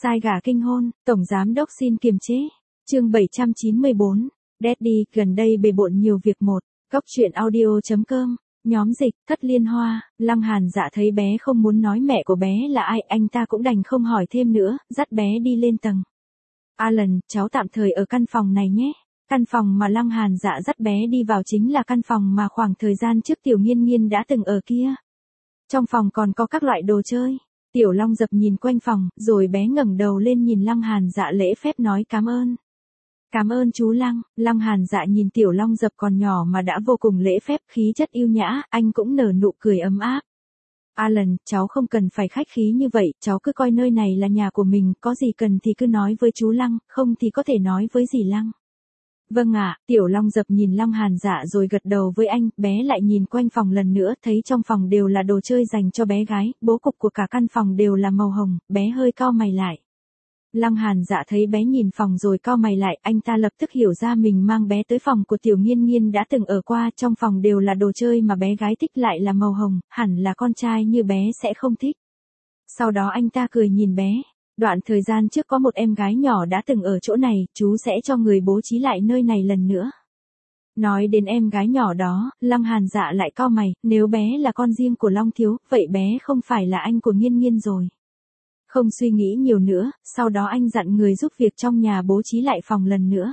Sai gà kinh hôn, Tổng Giám Đốc xin kiềm chế. Chương 794. Daddy, gần đây bề bộn nhiều việc một. Cóc truyện audio.com. Nhóm dịch, Thất Liên Hoa. Lăng Hàn Dạ thấy bé không muốn nói mẹ của bé là ai, anh ta cũng đành không hỏi thêm nữa, dắt bé đi lên tầng. Alan, cháu tạm thời ở căn phòng này nhé. Căn phòng mà Lăng Hàn Dạ dắt bé đi vào chính là căn phòng mà khoảng thời gian trước Tiểu Nghiên Nghiên đã từng ở kia. Trong phòng còn có các loại đồ chơi. Tiểu Long Dập nhìn quanh phòng, rồi bé ngẩng đầu lên nhìn Lăng Hàn Dạ lễ phép nói cảm ơn. Cảm ơn chú Lăng. Lăng Hàn Dạ nhìn Tiểu Long Dập còn nhỏ mà đã vô cùng lễ phép, khí chất yêu nhã, anh cũng nở nụ cười ấm áp. Alan, cháu không cần phải khách khí như vậy, cháu cứ coi nơi này là nhà của mình, có gì cần thì cứ nói với chú Lăng, không thì có thể nói với dì Lăng. Vâng ạ, Tiểu Long Dập nhìn Lăng Hàn Dạ rồi gật đầu với anh, bé lại nhìn quanh phòng lần nữa, thấy trong phòng đều là đồ chơi dành cho bé gái, bố cục của cả căn phòng đều là màu hồng, bé hơi cau mày lại. Lăng Hàn Dạ thấy bé nhìn phòng rồi cau mày lại, anh ta lập tức hiểu ra mình mang bé tới phòng của Tiểu Nghiên Nghiên đã từng ở qua, trong phòng đều là đồ chơi mà bé gái thích lại là màu hồng, hẳn là con trai như bé sẽ không thích. Sau đó anh ta cười nhìn bé. Đoạn thời gian trước có một em gái nhỏ đã từng ở chỗ này, chú sẽ cho người bố trí lại nơi này lần nữa. Nói đến em gái nhỏ đó, Lăng Hàn Dạ lại cau mày, nếu bé là con riêng của Long Thiếu, vậy bé không phải là anh của Nghiên Nghiên rồi. Không suy nghĩ nhiều nữa, sau đó anh dặn người giúp việc trong nhà bố trí lại phòng lần nữa.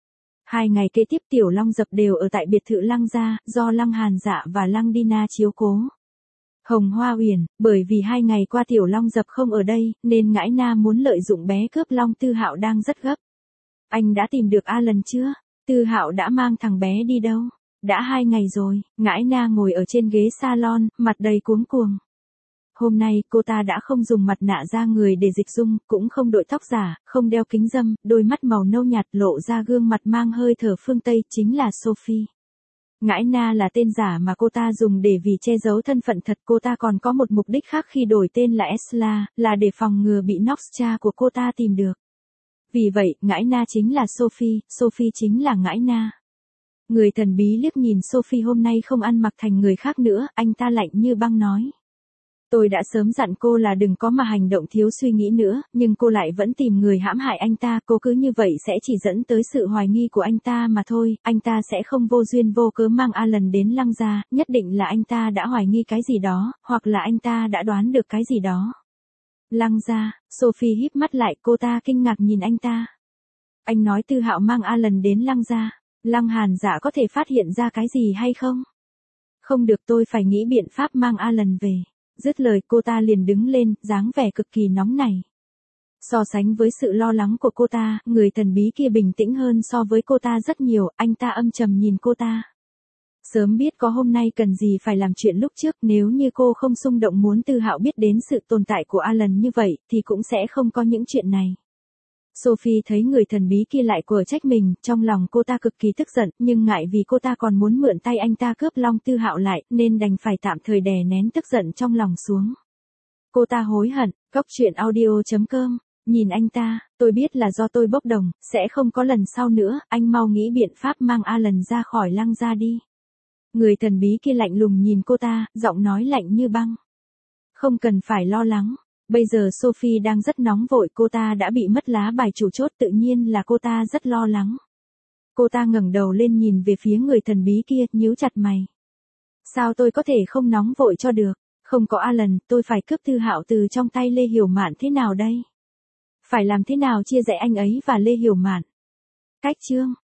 2 ngày kế tiếp Tiểu Long Dập đều ở tại biệt thự Lăng gia, do Lăng Hàn Dạ và Lăng Dina chiếu cố. Hồng Hoa Uyển, bởi vì 2 ngày qua Tiểu Long Dập không ở đây, nên Ngãi Na muốn lợi dụng bé cướp Long Tư Hạo đang rất gấp. Anh đã tìm được Alan chưa? Tư Hạo đã mang thằng bé đi đâu? Đã 2 ngày rồi, Ngãi Na ngồi ở trên ghế salon, mặt đầy cuống cuồng. Hôm nay cô ta đã không dùng mặt nạ da người để dịch dung, cũng không đội tóc giả, không đeo kính râm, đôi mắt màu nâu nhạt lộ ra gương mặt mang hơi thở phương Tây, chính là Sophie. Ngãi Na là tên giả mà cô ta dùng để vì che giấu thân phận thật, cô ta còn có một mục đích khác khi đổi tên là Esla, là để phòng ngừa bị Nox cha của cô ta tìm được. Vì vậy, Ngãi Na chính là Sophie, Sophie chính là Ngãi Na. Người thần bí liếc nhìn Sophie hôm nay không ăn mặc thành người khác nữa, anh ta lạnh như băng nói. Tôi đã sớm dặn cô là đừng có mà hành động thiếu suy nghĩ nữa, nhưng cô lại vẫn tìm người hãm hại anh ta, cô cứ như vậy sẽ chỉ dẫn tới sự hoài nghi của anh ta mà thôi, anh ta sẽ không vô duyên vô cớ mang Alan đến Lăng gia, nhất định là anh ta đã hoài nghi cái gì đó, hoặc là anh ta đã đoán được cái gì đó. Lăng gia, Sophie híp mắt lại, cô ta kinh ngạc nhìn anh ta. Anh nói Tư Hạo mang Alan đến Lăng gia, Lăng Hàn Dạ có thể phát hiện ra cái gì hay không? Không được, tôi phải nghĩ biện pháp mang Alan về. Dứt lời cô ta liền đứng lên, dáng vẻ cực kỳ nóng nảy. So sánh với sự lo lắng của cô ta, người thần bí kia bình tĩnh hơn so với cô ta rất nhiều, anh ta âm trầm nhìn cô ta. Sớm biết có hôm nay cần gì phải làm chuyện lúc trước, nếu như cô không xung động muốn Tư Hạo biết đến sự tồn tại của Alan như vậy, thì cũng sẽ không có những chuyện này. Sophie thấy người thần bí kia lại quở trách mình, trong lòng cô ta cực kỳ tức giận, nhưng ngại vì cô ta còn muốn mượn tay anh ta cướp Long Tư Hạo lại, nên đành phải tạm thời đè nén tức giận trong lòng xuống. Cô ta hối hận, cóc truyện audio.com, nhìn anh ta, tôi biết là do tôi bốc đồng, sẽ không có lần sau nữa, anh mau nghĩ biện pháp mang Alan ra khỏi Lăng gia đi. Người thần bí kia lạnh lùng nhìn cô ta, giọng nói lạnh như băng. Không cần phải lo lắng. Bây giờ Sophie đang rất nóng vội, cô ta đã bị mất lá bài chủ chốt, tự nhiên là cô ta rất lo lắng. Cô ta ngẩng đầu lên nhìn về phía người thần bí kia, nhíu chặt mày. Sao tôi có thể không nóng vội cho được? Không có Alan, tôi phải cướp Tư Hạo từ trong tay Lê Hiểu Mạn thế nào đây? Phải làm thế nào chia rẽ anh ấy và Lê Hiểu Mạn? Cách chương